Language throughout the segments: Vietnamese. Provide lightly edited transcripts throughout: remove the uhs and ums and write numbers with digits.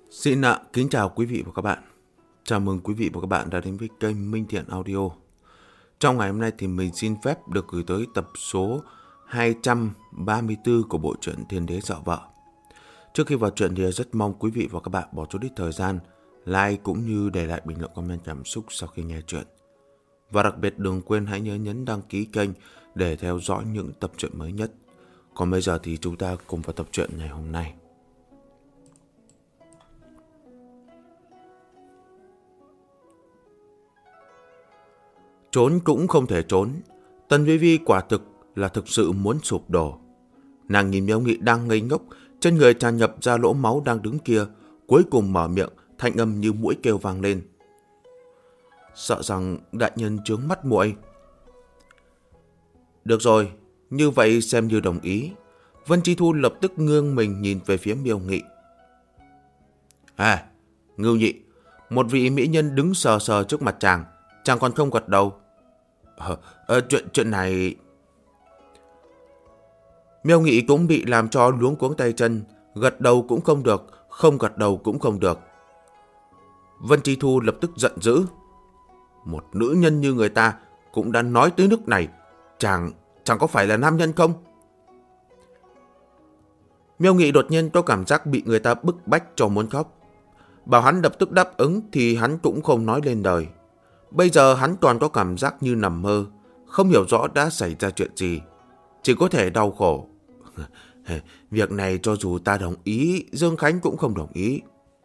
Kính chào quý vị và các bạn. Chào mừng quý vị và các bạn đã đến với kênh Minh Thiện Audio. Trong ngày hôm nay thì mình xin phép được gửi tới tập số 234 của bộ truyện Thiên Đế Sợ Vợ. Trước khi vào truyện thì rất mong quý vị và các bạn bỏ chút ít thời gian like cũng như để lại bình luận comment cảm xúc sau khi nghe truyện. Và đặc biệt đừng quên hãy nhớ nhấn đăng ký kênh để theo dõi những tập truyện mới nhất. Còn bây giờ thì chúng ta cùng vào tập truyện ngày hôm nay. Trốn cũng không thể trốn. Tần Vi Vi quả thực sự muốn sụp đổ. Nàng nhìn Miêu Nghị đang ngây ngốc, trên người tràn nhập ra lỗ máu đang đứng kia, cuối cùng mở miệng, thanh âm như muỗi kêu vang lên. Sợ rằng đại nhân trướng mắt muội. Được rồi, như vậy xem như đồng ý. Vân Chi Thu lập tức ngương mình nhìn về phía Miêu Nghị. Ngưu Nhị, một vị mỹ nhân đứng sờ sờ trước mặt chàng còn không gật đầu. Chuyện này... Miêu Nghị cũng bị làm cho luống cuống tay chân, gật đầu cũng không được, không gật đầu cũng không được. Vân Chi Thu lập tức giận dữ. Một nữ nhân như người ta cũng đã nói tới nước này, chàng có phải là nam nhân không? Miêu Nghị đột nhiên có cảm giác bị người ta bức bách cho muốn khóc. Bảo hắn lập tức đáp ứng thì hắn cũng không nói lên lời. Bây giờ hắn toàn có cảm giác như nằm mơ, không hiểu rõ đã xảy ra chuyện gì, chỉ có thể đau khổ. Việc này cho dù ta đồng ý, Dương Khánh cũng không đồng ý.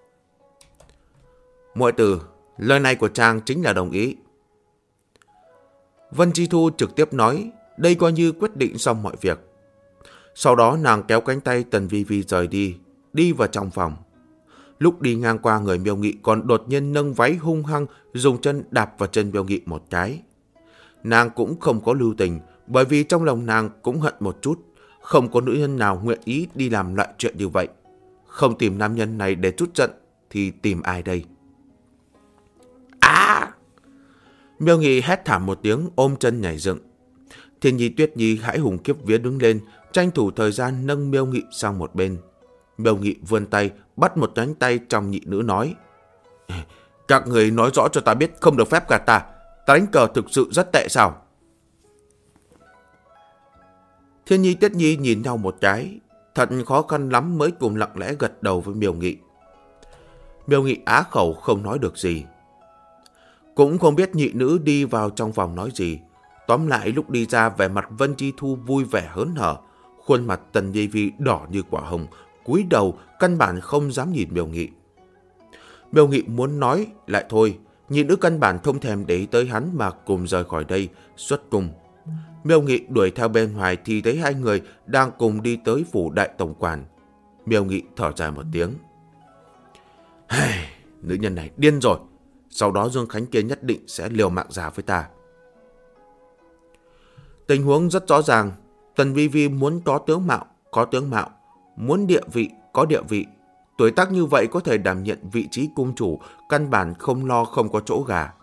Muội tử, lời này của chàng chính là đồng ý. Vân Chi Thu trực tiếp nói, đây coi như quyết định xong mọi việc. Sau đó nàng kéo cánh tay Tần Vi Vi rời đi vào trong phòng. Lúc đi ngang qua người Miêu Nghị còn đột nhiên nâng váy hung hăng, dùng chân đạp vào chân Miêu Nghị một cái. Nàng cũng không có lưu tình, bởi vì trong lòng nàng cũng hận một chút. Không có nữ nhân nào nguyện ý đi làm loại chuyện như vậy. Không tìm nam nhân này để trút giận thì tìm ai đây? Miêu Nghị hét thảm một tiếng, ôm chân nhảy dựng. Thiên Nhi Tuyết Nhi hãi hùng khiếp vía đứng lên, tranh thủ thời gian nâng Miêu Nghị sang một bên. Miêu Nghị vươn tay, bắt một cánh tay trong nhị nữ nói. Các người nói rõ cho ta biết không được phép gạt ta. Ta đánh cờ thực sự rất tệ sao? Thiên Nhi Tuyết Nhi nhìn nhau một cái, thật khó khăn lắm mới cùng lặng lẽ gật đầu với Miêu Nghị. Miêu Nghị á khẩu không nói được gì. Cũng không biết nhị nữ đi vào trong phòng nói gì. Tóm lại lúc đi ra vẻ mặt Vân Chi Thu vui vẻ hớn hở, khuôn mặt Tần Vi Vi đỏ như quả hồng, cúi đầu căn bản không dám nhìn Miêu Nghị. Miêu Nghị muốn nói lại thôi, nhị nữ căn bản không thèm để ý tới hắn mà cùng rời khỏi đây, xuất cung. Miêu Nghị đuổi theo bên ngoài thì thấy hai người đang cùng đi tới phủ đại tổng quản. Miêu Nghị thở dài một tiếng. Nữ nhân này điên rồi, sau đó Dương Khánh kia nhất định sẽ liều mạng giả với ta. Tình huống rất rõ ràng, Tần Vi Vi muốn có tướng mạo, muốn địa vị, có địa vị. Tuổi tác như vậy có thể đảm nhận vị trí cung chủ, căn bản không lo không có chỗ gà.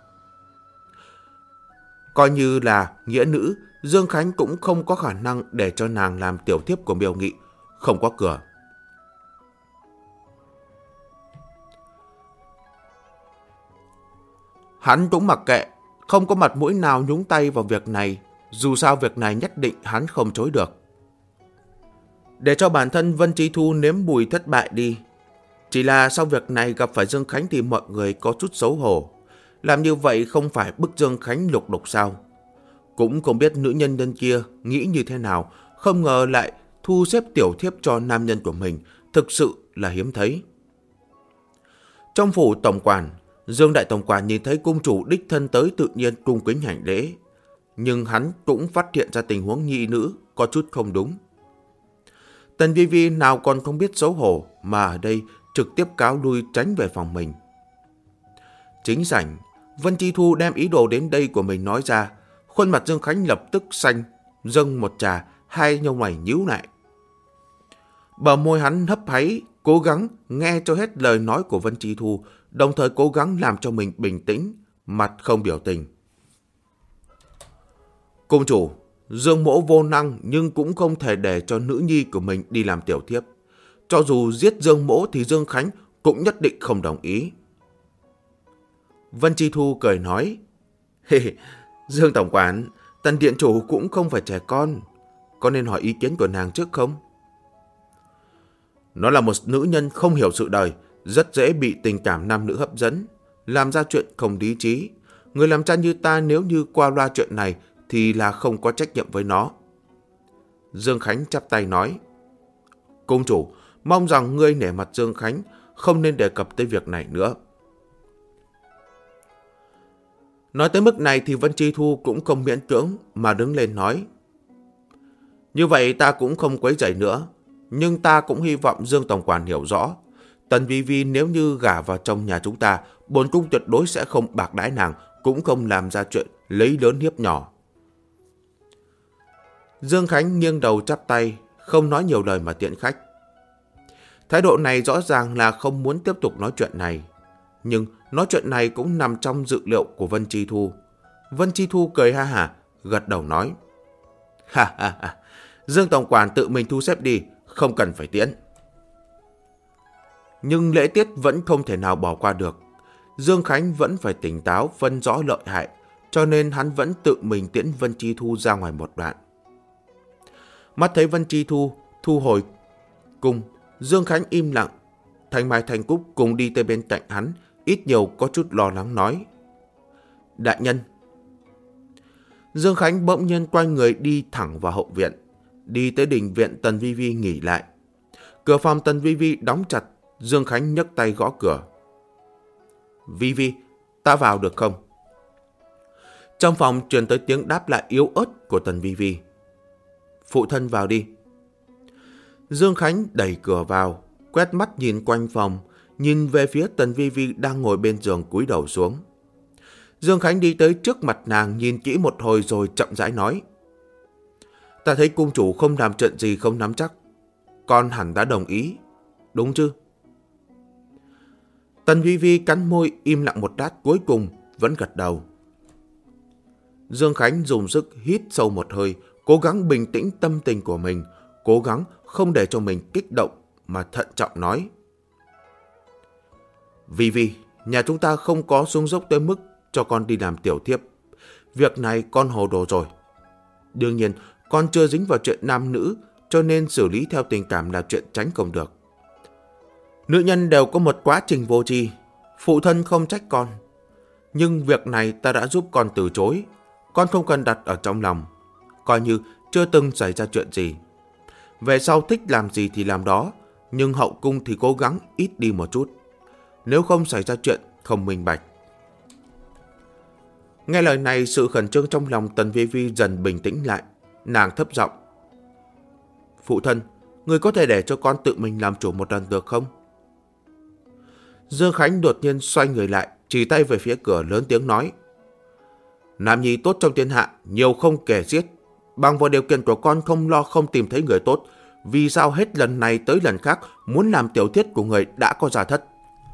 Coi như là nghĩa nữ, Dương Khánh cũng không có khả năng để cho nàng làm tiểu thiếp của Miêu Nghị, không có cửa. Hắn cũng mặc kệ, không có mặt mũi nào nhúng tay vào việc này, dù sao việc này nhất định hắn không chối được. Để cho bản thân Vân Chi Thu nếm mùi thất bại đi. Chỉ là sau việc này gặp phải Dương Khánh thì mọi người có chút xấu hổ. Làm như vậy không phải bức Dương Khánh lục đục sao? Cũng không biết nữ nhân bên kia nghĩ như thế nào, không ngờ lại thu xếp tiểu thiếp cho nam nhân của mình, thực sự là hiếm thấy. Trong phủ tổng quản, Dương đại tổng quản nhìn thấy cung chủ đích thân tới tự nhiên cung kính hành lễ. Nhưng hắn cũng phát hiện ra tình huống nhị nữ có chút không đúng. Tần Vi Vi nào còn không biết xấu hổ mà ở đây trực tiếp cáo lui tránh về phòng mình. Chính sảnh, Vân Chi Thu đem ý đồ đến đây của mình nói ra, khuôn mặt Dương Khánh lập tức xanh, dâng một trà, hai nhông mày nhíu lại. Bờ môi hắn hấp háy, cố gắng nghe cho hết lời nói của Vân Chi Thu, đồng thời cố gắng làm cho mình bình tĩnh, mặt không biểu tình. Cung chủ, Dương mỗ vô năng nhưng cũng không thể để cho nữ nhi của mình đi làm tiểu thiếp. Cho dù giết Dương mỗ thì Dương Khánh cũng nhất định không đồng ý. Vân Chi Thu cười nói, Dương tổng quản, Tần điện chủ cũng không phải trẻ con. Có nên hỏi ý kiến của nàng trước không? Nó là một nữ nhân không hiểu sự đời, rất dễ bị tình cảm nam nữ hấp dẫn, làm ra chuyện không lý trí. Người làm cha như ta nếu như qua loa chuyện này thì là không có trách nhiệm với nó. Dương Khánh chắp tay nói, cung chủ, mong rằng ngươi nể mặt Dương Khánh, không nên đề cập tới việc này nữa. Nói tới mức này thì Vân Chi Thu cũng không miễn cưỡng mà đứng lên nói, như vậy ta cũng không quấy rầy nữa, nhưng ta cũng hy vọng Dương tổng quản hiểu rõ, Tần Vi Vi nếu như gả vào trong nhà chúng ta, bổn cung tuyệt đối sẽ không bạc đãi nàng, cũng không làm ra chuyện lấy lớn hiếp nhỏ. Dương Khánh nghiêng đầu chắp tay, không nói nhiều lời mà tiễn khách. Thái độ này rõ ràng là không muốn tiếp tục nói chuyện này, nhưng nói chuyện này cũng nằm trong dự liệu của Vân Chi Thu. Vân Chi Thu cười ha hả, gật đầu nói, ha ha ha, Dương tổng quản tự mình thu xếp đi, không cần phải tiễn. Nhưng lễ tiết vẫn không thể nào bỏ qua được. Dương Khánh vẫn phải tỉnh táo phân rõ lợi hại, cho nên hắn vẫn tự mình tiễn Vân Chi Thu ra ngoài một đoạn. Mắt thấy Vân Chi Thu thu hồi cung, Dương Khánh im lặng. Thanh Mai Thanh Cúc cùng đi tới bên cạnh hắn, ít nhiều có chút lo lắng nói, đại nhân. Dương Khánh bỗng nhiên quay người đi thẳng vào hậu viện, đi tới đình viện Tần Vi Vi nghỉ lại. Cửa phòng Tần Vi Vi đóng chặt, Dương Khánh nhấc tay gõ cửa. Vi Vi, ta vào được không? Trong phòng truyền tới tiếng đáp lại yếu ớt của Tần Vi Vi. Phụ thân vào đi. Dương Khánh đẩy cửa vào, quét mắt nhìn quanh phòng, nhìn về phía Tần Vi Vi đang ngồi bên giường cúi đầu xuống. Dương Khánh đi tới trước mặt nàng nhìn kỹ một hồi rồi chậm rãi nói, ta thấy cung chủ không làm chuyện gì không nắm chắc, con hẳn đã đồng ý, đúng chứ? Tần Vi Vi cắn môi im lặng một lát, cuối cùng vẫn gật đầu. Dương Khánh dùng sức hít sâu một hơi, cố gắng bình tĩnh tâm tình của mình, cố gắng không để cho mình kích động mà thận trọng nói, Vi Vi, nhà chúng ta không có xuống dốc tới mức cho con đi làm tiểu thiếp. Việc này con hồ đồ rồi. Đương nhiên, con chưa dính vào chuyện nam nữ, cho nên xử lý theo tình cảm là chuyện tránh không được. Nữ nhân đều có một quá trình vô tri, phụ thân không trách con. Nhưng việc này ta đã giúp con từ chối, con không cần đặt ở trong lòng, coi như chưa từng xảy ra chuyện gì. Về sau thích làm gì thì làm đó, nhưng hậu cung thì cố gắng ít đi một chút, nếu không xảy ra chuyện không minh bạch. Nghe lời này, sự khẩn trương trong lòng Tần Vi Vi dần bình tĩnh lại. Nàng thấp giọng, phụ thân, người có thể để cho con tự mình làm chủ một lần được không? Dương Khánh đột nhiên xoay người lại, chỉ tay về phía cửa lớn tiếng nói, nam nhi tốt trong thiên hạ, nhiều không kể xiết. Bằng vào điều kiện của con không lo không tìm thấy người tốt, vì sao hết lần này tới lần khác muốn làm tiểu thiếp của người đã có gia thất?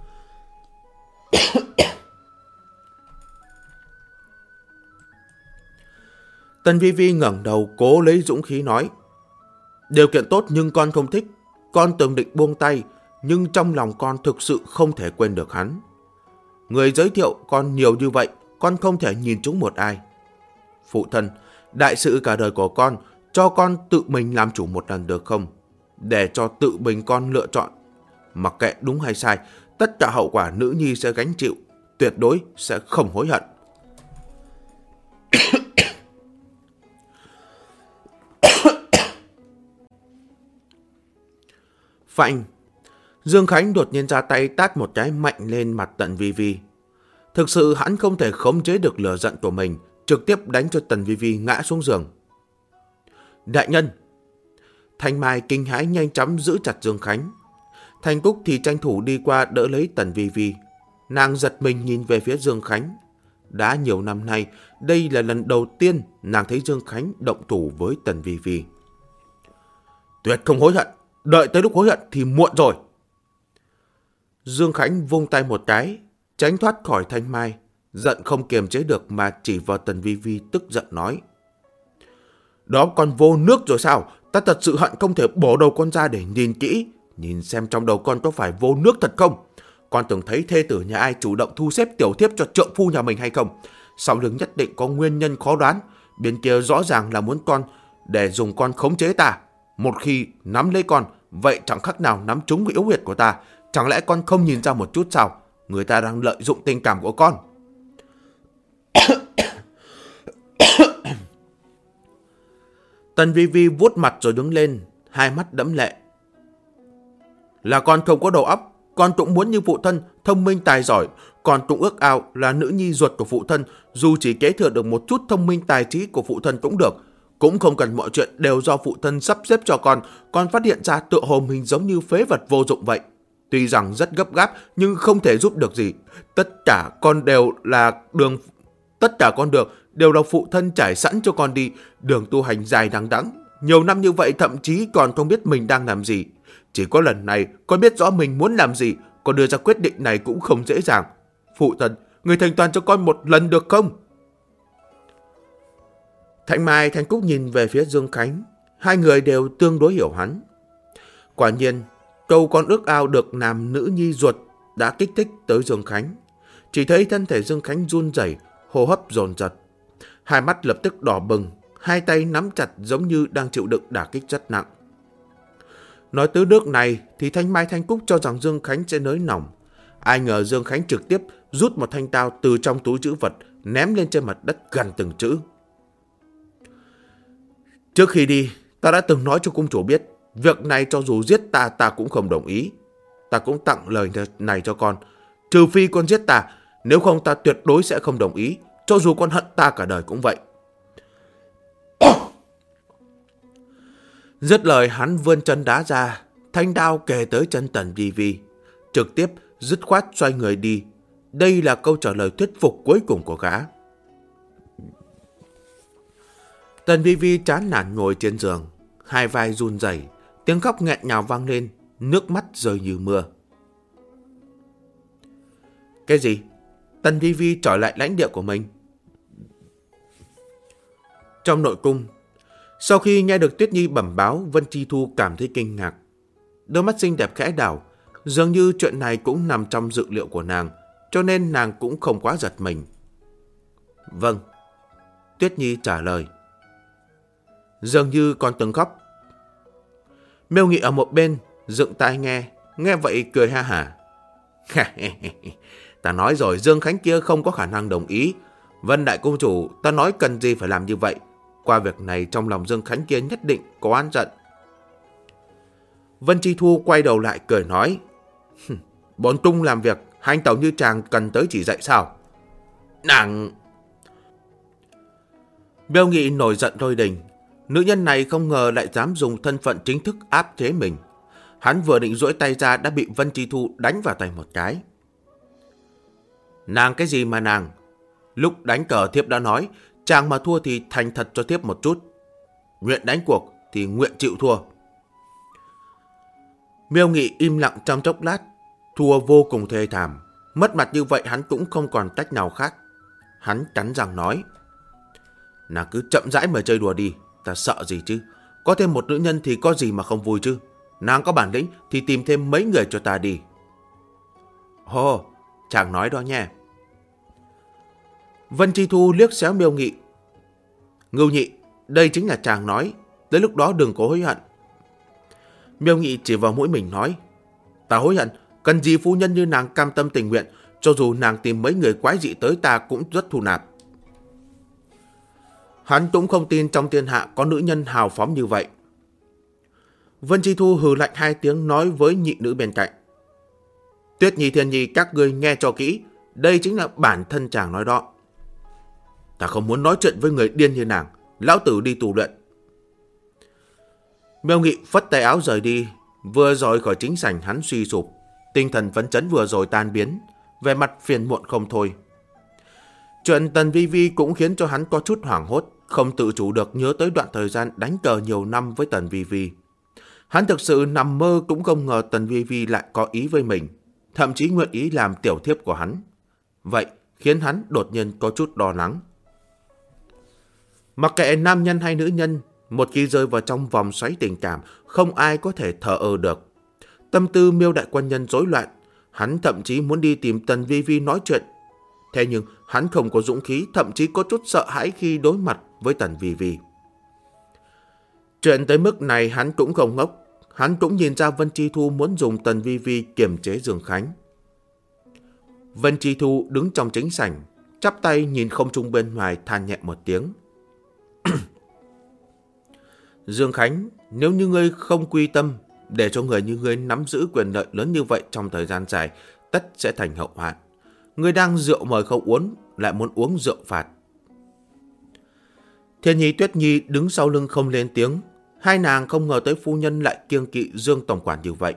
Tần Vi Vi ngẩng đầu cố lấy dũng khí nói, điều kiện tốt nhưng con không thích. Con từng định buông tay, nhưng trong lòng con thực sự không thể quên được hắn. Người giới thiệu con nhiều như vậy, con không thể nhìn chúng một ai. Phụ thân, đại sự cả đời của con, cho con tự mình làm chủ một lần được không? Để cho tự mình con lựa chọn. Mặc kệ đúng hay sai, tất cả hậu quả nữ nhi sẽ gánh chịu, tuyệt đối sẽ không hối hận. Phanh! Dương Khánh đột nhiên ra tay tát một cái mạnh lên mặt Tần Vi Vi. Thực sự hắn không thể khống chế được lửa giận của mình, trực tiếp đánh cho Tần Vi Vi ngã xuống giường. Đại nhân! Thanh Mai kinh hãi nhanh chóng giữ chặt Dương Khánh. Thanh Cúc thì tranh thủ đi qua đỡ lấy Tần Vi Vi. Nàng giật mình nhìn về phía Dương Khánh. Đã nhiều năm nay, đây là lần đầu tiên nàng thấy Dương Khánh động thủ với Tần Vi Vi. Tuyệt không hối hận, đợi tới lúc hối hận thì muộn rồi. Dương Khánh vung tay một cái, tránh thoát khỏi Thanh Mai, giận không kiềm chế được mà chỉ vào Tần Vi Vi tức giận nói. Đó con vô nước rồi sao? Ta thật sự hận không thể bổ đầu con ra để nhìn kỹ, nhìn xem trong đầu con có phải vô nước thật không? Con từng thấy thê tử nhà ai chủ động thu xếp tiểu thiếp cho trượng phu nhà mình hay không? Sau lưng nhất định có nguyên nhân khó đoán. Bên kia rõ ràng là muốn con để dùng con khống chế ta. Một khi nắm lấy con, vậy chẳng khác nào nắm trúng cái yếu huyệt của ta. Chẳng lẽ con không nhìn ra một chút sao? Người ta đang lợi dụng tình cảm của con. Tần Vi Vi vuốt mặt rồi đứng lên, hai mắt đẫm lệ. Là con không có đầu óc. Con cũng muốn như phụ thân, thông minh tài giỏi. Con cũng ước ao là nữ nhi ruột của phụ thân, dù chỉ kế thừa được một chút thông minh tài trí của phụ thân cũng được. Cũng không cần mọi chuyện đều do phụ thân sắp xếp cho con phát hiện ra tựa hồ mình giống như phế vật vô dụng vậy. Tuy rằng rất gấp gáp nhưng không thể giúp được gì. Tất cả con đường đều là phụ thân trải sẵn cho con đi. Đường tu hành dài đằng đẵng, nhiều năm như vậy thậm chí còn không biết mình đang làm gì. Chỉ có lần này con biết rõ mình muốn làm gì, con đưa ra quyết định này cũng không dễ dàng. Phụ thân, người thành toàn cho con một lần được không? Thanh Mai, Thanh Cúc nhìn về phía Dương Khánh. Hai người đều tương đối hiểu hắn. Quả nhiên, câu con ước ao được làm nữ nhi ruột đã kích thích tới Dương Khánh. Chỉ thấy thân thể Dương Khánh run rẩy, hô hấp dồn dập. Hai mắt lập tức đỏ bừng, hai tay nắm chặt giống như đang chịu đựng đả kích rất nặng. Nói tới nước này thì Thanh Mai Thanh Cúc cho rằng Dương Khánh sẽ nới lỏng. Ai ngờ Dương Khánh trực tiếp rút một thanh đao từ trong túi trữ vật, ném lên trên mặt đất gần từng chữ. Trước khi đi, ta đã từng nói cho cung chủ biết, việc này cho dù giết ta cũng không đồng ý. Ta cũng tặng lời này cho con. Trừ phi con giết ta, nếu không ta tuyệt đối sẽ không đồng ý, cho dù con hận ta cả đời cũng vậy. Dứt lời hắn vươn chân đá ra, thanh đao kề tới chân Tần Vi Vi, trực tiếp dứt khoát xoay người đi. Đây là câu trả lời thuyết phục cuối cùng của gã. Tần Vi Vi chán nản ngồi trên giường, hai vai run rẩy, tiếng khóc nghẹn ngào vang lên, nước mắt rơi như mưa. Cái gì? Tần Vi Vi trở lại lãnh địa của mình. Trong nội cung, sau khi nghe được Tuyết Nhi bẩm báo, Vân Chi Thu cảm thấy kinh ngạc. Đôi mắt xinh đẹp khẽ đảo, dường như chuyện này cũng nằm trong dự liệu của nàng, cho nên nàng cũng không quá giật mình. Vâng, Tuyết Nhi trả lời. Dường như còn từng khóc. Miêu Nghị ở một bên, dựng tai nghe vậy cười ha hả. Ta nói rồi, Dương Khánh kia không có khả năng đồng ý. Vân đại công chủ, ta nói cần gì phải làm như vậy. Qua việc này trong lòng Dương Khánh kia nhất định có oán giận. Vân Chi Thu quay đầu lại cười nói. Bọn Tung làm việc, hành tẩu như chàng cần tới chỉ dạy sao? Nàng... Miêu Nghị nổi giận đôi đình. Nữ nhân này không ngờ lại dám dùng thân phận chính thức áp chế mình. Hắn vừa định duỗi tay ra đã bị Vân Chi Thu đánh vào tay một cái. Nàng cái gì mà nàng? Lúc đánh cờ thiếp đã nói, chàng mà thua thì thành thật cho thiếp một chút. Nguyện đánh cuộc thì nguyện chịu thua. Miêu Nghị im lặng trong chốc lát, thua vô cùng thê thảm. Mất mặt như vậy hắn cũng không còn cách nào khác. Hắn cắn răng nói. Nàng cứ chậm rãi mà chơi đùa đi, ta sợ gì chứ. Có thêm một nữ nhân thì có gì mà không vui chứ. Nàng có bản lĩnh thì tìm thêm mấy người cho ta đi. Ồ, chàng nói đó nha. Vân Chi Thu liếc xéo Miêu Nghị. Ngưu Nhị, đây chính là chàng nói, tới lúc đó đừng có hối hận. Miêu Nghị chỉ vào mũi mình nói. Ta hối hận, cần gì phu nhân như nàng cam tâm tình nguyện, cho dù nàng tìm mấy người quái dị tới ta cũng rất thu nạp. Hắn cũng không tin trong thiên hạ có nữ nhân hào phóng như vậy. Vân Chi Thu hừ lạnh hai tiếng nói với nhị nữ bên cạnh. Tuyết Nhi, Thiên Nhi, các ngươi nghe cho kỹ, đây chính là bản thân chàng nói đó. Ta không muốn nói chuyện với người điên như nàng, lão tử đi tù luyện. Miêu Nghị phất tay áo rời đi, vừa rời khỏi chính sảnh hắn suy sụp, tinh thần phấn chấn vừa rồi tan biến, vẻ mặt phiền muộn không thôi. Chuyện Tần Vi Vi cũng khiến cho hắn có chút hoảng hốt, không tự chủ được nhớ tới đoạn thời gian đánh cờ nhiều năm với Tần Vi Vi. Hắn thực sự nằm mơ cũng không ngờ Tần Vi Vi lại có ý với mình, thậm chí nguyện ý làm tiểu thiếp của hắn. Vậy khiến hắn đột nhiên có chút lo lắng. Mặc kệ nam nhân hay nữ nhân, một khi rơi vào trong vòng xoáy tình cảm, không ai có thể thờ ơ được. Tâm tư Miêu đại quân nhân rối loạn, Hắn thậm chí muốn đi tìm Tần Vi Vi nói chuyện. Thế nhưng hắn không có dũng khí, thậm chí có chút sợ hãi khi đối mặt với Tần Vi Vi. Chuyện tới mức này hắn cũng không ngốc. Hắn cũng nhìn ra Vân Chi Thu muốn dùng Tần Vi Vi kiềm chế Dương Khánh. Vân Chi Thu đứng trong chính sảnh, chắp tay nhìn không trung bên ngoài, than nhẹ một tiếng. Dương Khánh, nếu như ngươi không quy tâm, để cho người như ngươi nắm giữ quyền lợi lớn như vậy trong thời gian dài, tất sẽ thành hậu hoạn. Ngươi đang rượu mời không uống, lại muốn uống rượu phạt. Thiên Nhi Tuyết Nhi đứng sau lưng không lên tiếng. Hai nàng không ngờ tới phu nhân lại kiêng kỵ Dương tổng quản như vậy.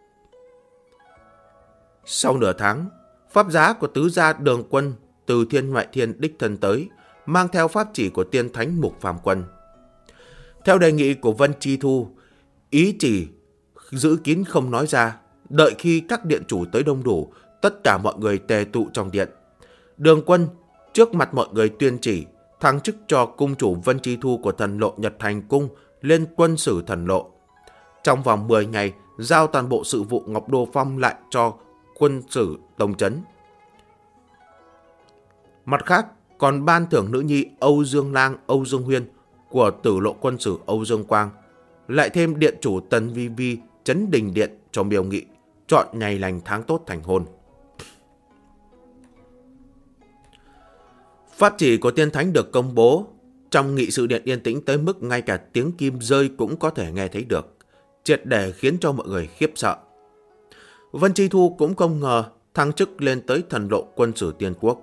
Sau nửa tháng, pháp giá của tứ gia Đường Quân từ Thiên Ngoại Thiên đích thân tới, mang theo pháp chỉ của Tiên Thánh Mục Phàm Quân. Theo đề nghị của Vân Chi Thu, ý chỉ giữ kín không nói ra, đợi khi các điện chủ tới đông đủ, tất cả mọi người tề tụ trong điện. Đường Quân trước mặt mọi người tuyên chỉ thăng chức cho cung chủ Vân Chi Thu của Thần Lộ Nhật Thành Cung lên quân sử Thần Lộ. Trong vòng 10 ngày, giao toàn bộ sự vụ Ngọc Đô Phong lại cho quân sử Tông Trấn. Mặt khác, còn ban thưởng nữ nhi Âu Dương Lang, Âu Dương Huyên của Tử Lộ quân sử Âu Dương Quang, lại thêm điện chủ Tần Vi Vi Trấn Đình Điện cho Miêu Nghị, chọn ngày lành tháng tốt thành hôn. Pháp chỉ của Tiên Thánh được công bố, trong nghị sự điện yên tĩnh tới mức ngay cả tiếng kim rơi cũng có thể nghe thấy được, triệt để khiến cho mọi người khiếp sợ. Vân Chi Thu cũng không ngờ thăng chức lên tới Thần Lộ quân sử Tiên Quốc.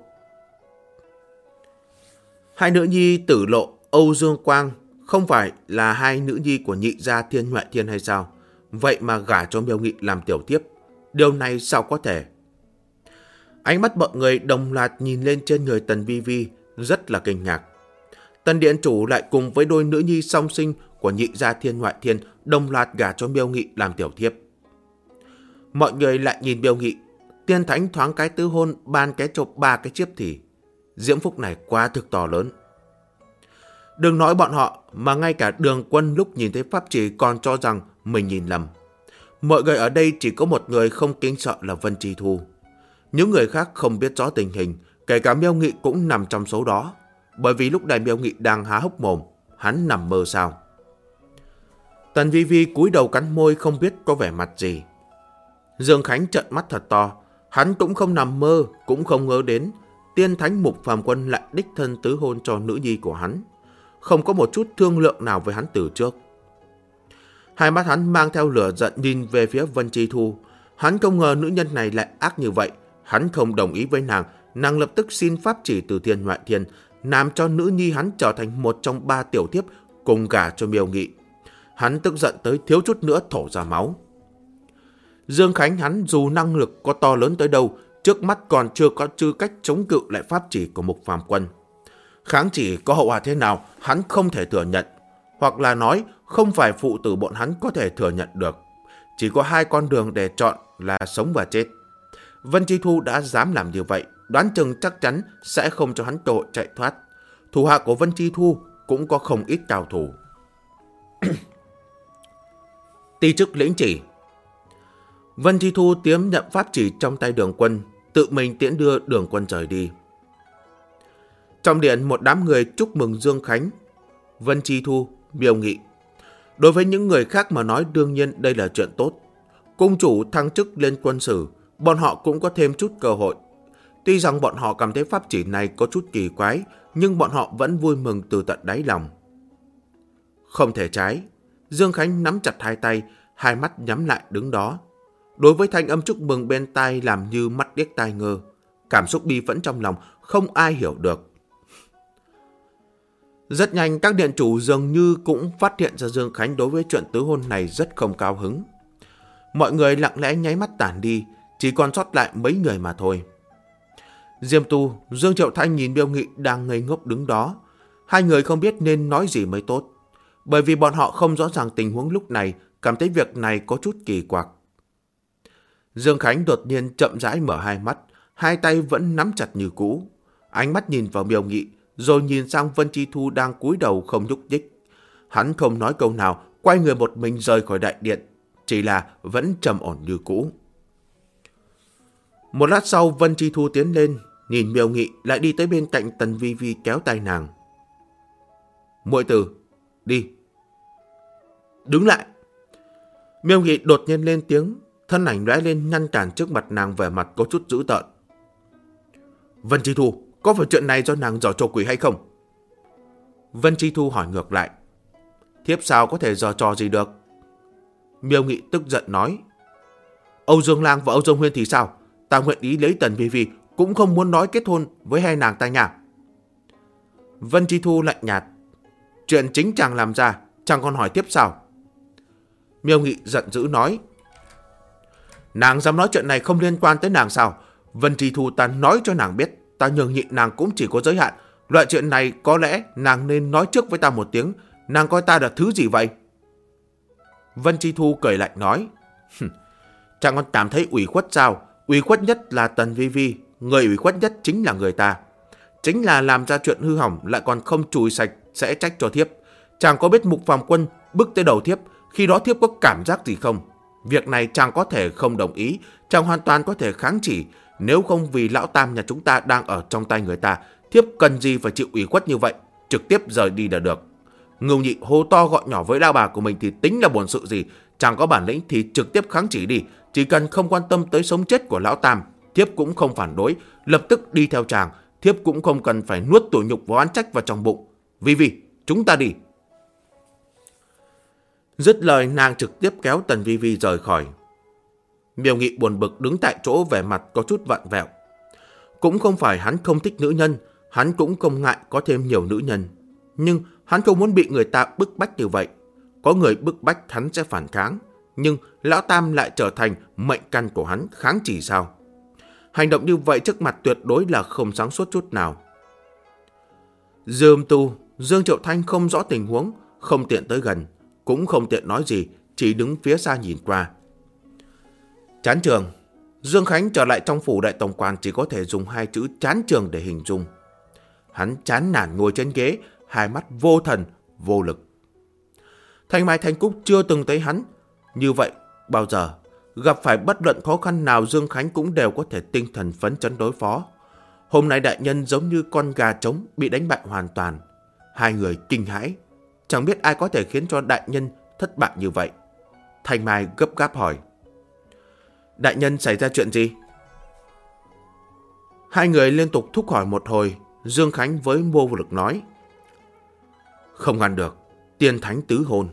Hai nữ nhi Tử Lộ, Âu Dương Quang không phải là hai nữ nhi của nhị gia Thiên Ngoại Thiên hay sao? Vậy mà gả cho Miêu Nghị làm tiểu thiếp, điều này sao có thể? Ánh mắt mọi người đồng loạt nhìn lên trên người Tần Vi Vi, rất là kinh ngạc. Tần điện chủ lại cùng với đôi nữ nhi song sinh của nhị gia Thiên Ngoại Thiên đồng loạt gả cho Miêu Nghị làm tiểu thiếp. Mọi người lại nhìn Miêu Nghị, Tiên Thánh thoáng cái tứ hôn, ban cái cho 3 cái chiếp thì diễm phúc này quá thực to lớn. Đừng nói bọn họ, mà ngay cả Đường Quân lúc nhìn thấy pháp chỉ còn cho rằng mình nhìn lầm. Mọi người ở đây chỉ có một người không kính sợ là Vân Chi Thu. Những người khác không biết rõ tình hình, kể cả Miêu Nghị cũng nằm trong số đó. Bởi vì lúc này Miêu Nghị đang há hốc mồm, hắn nằm mơ sao. Tần Vi Vi cúi đầu cắn môi không biết có vẻ mặt gì. Dương Khánh trợn mắt thật to, hắn cũng không nằm mơ, cũng không ngờ đến Tiên Thánh Mục Phàm Quân lại đích thân tứ hôn cho nữ nhi của hắn. Không có một chút thương lượng nào với hắn từ trước. Hai mắt hắn mang theo lửa giận nhìn về phía Vân Chi Thu. Hắn không ngờ nữ nhân này lại ác như vậy. Hắn không đồng ý với nàng, nàng lập tức xin pháp chỉ từ Thiên Ngoại Thiên, làm cho nữ nhi hắn trở thành một trong 3 tiểu thiếp cùng gả cho Miêu Nghị. Hắn tức giận tới thiếu chút nữa thổ ra máu. Dương Khánh hắn dù năng lực có to lớn tới đâu, trước mắt còn chưa có tư cách chống cự lại pháp chỉ của Mục Phàm Quân. Kháng chỉ có hậu quả thế nào, hắn không thể thừa nhận. Hoặc là nói, không phải phụ tử bọn hắn có thể thừa nhận được. Chỉ có 2 con đường để chọn là sống và chết. Vân Chi Thu đã dám làm như vậy, đoán chừng chắc chắn sẽ không cho hắn cơ hội chạy thoát. Thủ hạ của Vân Chi Thu cũng có không ít cao thủ. Ti chức lĩnh chỉ. Vân Chi Thu tiếp nhận pháp chỉ trong tay Đường Quân, tự mình tiễn đưa Đường Quân rời đi. Trong điện một đám người chúc mừng Dương Khánh, Vân Chi Thu, Miêu Nghị. Đối với những người khác mà nói đương nhiên đây là chuyện tốt. Cung chủ thăng chức lên quân sử, bọn họ cũng có thêm chút cơ hội. Tuy rằng bọn họ cảm thấy pháp chỉ này có chút kỳ quái, nhưng bọn họ vẫn vui mừng từ tận đáy lòng. Không thể trái, Dương Khánh nắm chặt hai tay, hai mắt nhắm lại đứng đó. Đối với thanh âm chúc mừng bên tai làm như mắt điếc tai ngơ. Cảm xúc bi phẫn trong lòng không ai hiểu được. Rất nhanh các điện chủ dường như cũng phát hiện ra Dương Khánh đối với chuyện tứ hôn này rất không cao hứng. Mọi người lặng lẽ nháy mắt tản đi, chỉ còn sót lại mấy người mà thôi. Diêm Tu, Dương Triệu Thanh nhìn Miêu Nghị đang ngây ngốc đứng đó. Hai người không biết nên nói gì mới tốt. Bởi vì bọn họ không rõ ràng tình huống lúc này, cảm thấy việc này có chút kỳ quặc. Dương Khánh đột nhiên chậm rãi mở hai mắt, hai tay vẫn nắm chặt như cũ. Ánh mắt nhìn vào Miêu Nghị, rồi nhìn sang Vân Chi Thu đang cúi đầu không nhúc nhích. Hắn không nói câu nào, quay người một mình rời khỏi đại điện, chỉ là vẫn trầm ổn như cũ. Một lát sau, Vân Chi Thu tiến lên, nhìn Miêu Nghị lại đi tới bên cạnh Tần Vi Vi kéo tay nàng. Muội tử, đi. Đứng lại. Miêu Nghị đột nhiên lên tiếng, thân ảnh lóe lên ngăn cản trước mặt nàng, vẻ mặt có chút dữ tợn. Vân Chi Thu, có phải chuyện này do nàng giở trò quỷ hay không? Vân Chi Thu hỏi ngược lại. Thiếp sao có thể giở trò gì được? Miêu Nghị tức giận nói. Âu Dương Lang và Âu Dương Huyên thì sao? Ta nguyện ý lấy Tần Vi Vi, cũng không muốn nói kết hôn với hai nàng ta nha. Vân Chi Thu lạnh nhạt. Chuyện chính chàng làm ra, chàng còn hỏi tiếp sao? Miêu Nghị giận dữ nói. Nàng dám nói chuyện này không liên quan tới nàng sao? Vân Chi Thu, ta nói cho nàng biết, ta nhường nhịn nàng cũng chỉ có giới hạn. Loại chuyện này có lẽ nàng nên nói trước với ta một tiếng. Nàng coi ta là thứ gì vậy? Vân Chi Thu cười lạnh nói. Chàng còn cảm thấy ủy khuất sao? Ủy khuất nhất là Tần Vi Vi, người ủy khuất nhất chính là người ta. Chính là làm ra chuyện hư hỏng lại còn không chùi sạch sẽ trách cho thiếp. Chàng có biết Mục Phàm Quân bức tới đầu thiếp, khi đó thiếp có cảm giác gì không? Việc này chàng có thể không đồng ý, chàng hoàn toàn có thể kháng chỉ. Nếu không vì lão tam nhà chúng ta đang ở trong tay người ta, thiếp cần gì phải chịu ủy khuất như vậy, trực tiếp rời đi là được. Ngưu Nhị hô to gọi nhỏ với lao bà của mình thì tính là buồn sự gì? Chàng có bản lĩnh thì trực tiếp kháng chỉ đi, chỉ cần không quan tâm tới sống chết của lão tam, thiếp cũng không phản đối, lập tức đi theo chàng, thiếp cũng không cần phải nuốt tủi nhục và oán trách vào trong bụng. Vi Vi, chúng ta đi. Dứt lời, nàng trực tiếp kéo Tần Vi Vi rời khỏi. Miêu Nghị buồn bực đứng tại chỗ, vẻ mặt có chút vặn vẹo. Cũng không phải hắn không thích nữ nhân, hắn cũng không ngại có thêm nhiều nữ nhân, nhưng hắn không muốn bị người ta bức bách như vậy. Có người bức bách hắn sẽ phản kháng, nhưng lão tam lại trở thành mệnh căn của hắn, kháng chỉ sao? Hành động như vậy trước mặt tuyệt đối là không sáng suốt chút nào. Dương Tu, Dương Triệu Thanh không rõ tình huống, không tiện tới gần, cũng không tiện nói gì, chỉ đứng phía xa nhìn qua. Chán trường. Dương Khánh trở lại trong phủ đại tổng quản chỉ có thể dùng hai chữ chán trường để hình dung. Hắn chán nản ngồi trên ghế, hai mắt vô thần, vô lực. Thanh Mai Thanh Cúc chưa từng thấy hắn như vậy bao giờ. Gặp phải bất luận khó khăn nào, Dương Khánh cũng đều có thể tinh thần phấn chấn đối phó. Hôm nay đại nhân giống như con gà trống bị đánh bại hoàn toàn. Hai người kinh hãi, chẳng biết ai có thể khiến cho đại nhân thất bại như vậy. Thanh Mai gấp gáp hỏi. Đại nhân xảy ra chuyện gì? Hai người liên tục thúc hỏi một hồi. Dương Khánh với vô lực nói. Không ngăn được, tiên thánh tứ hôn.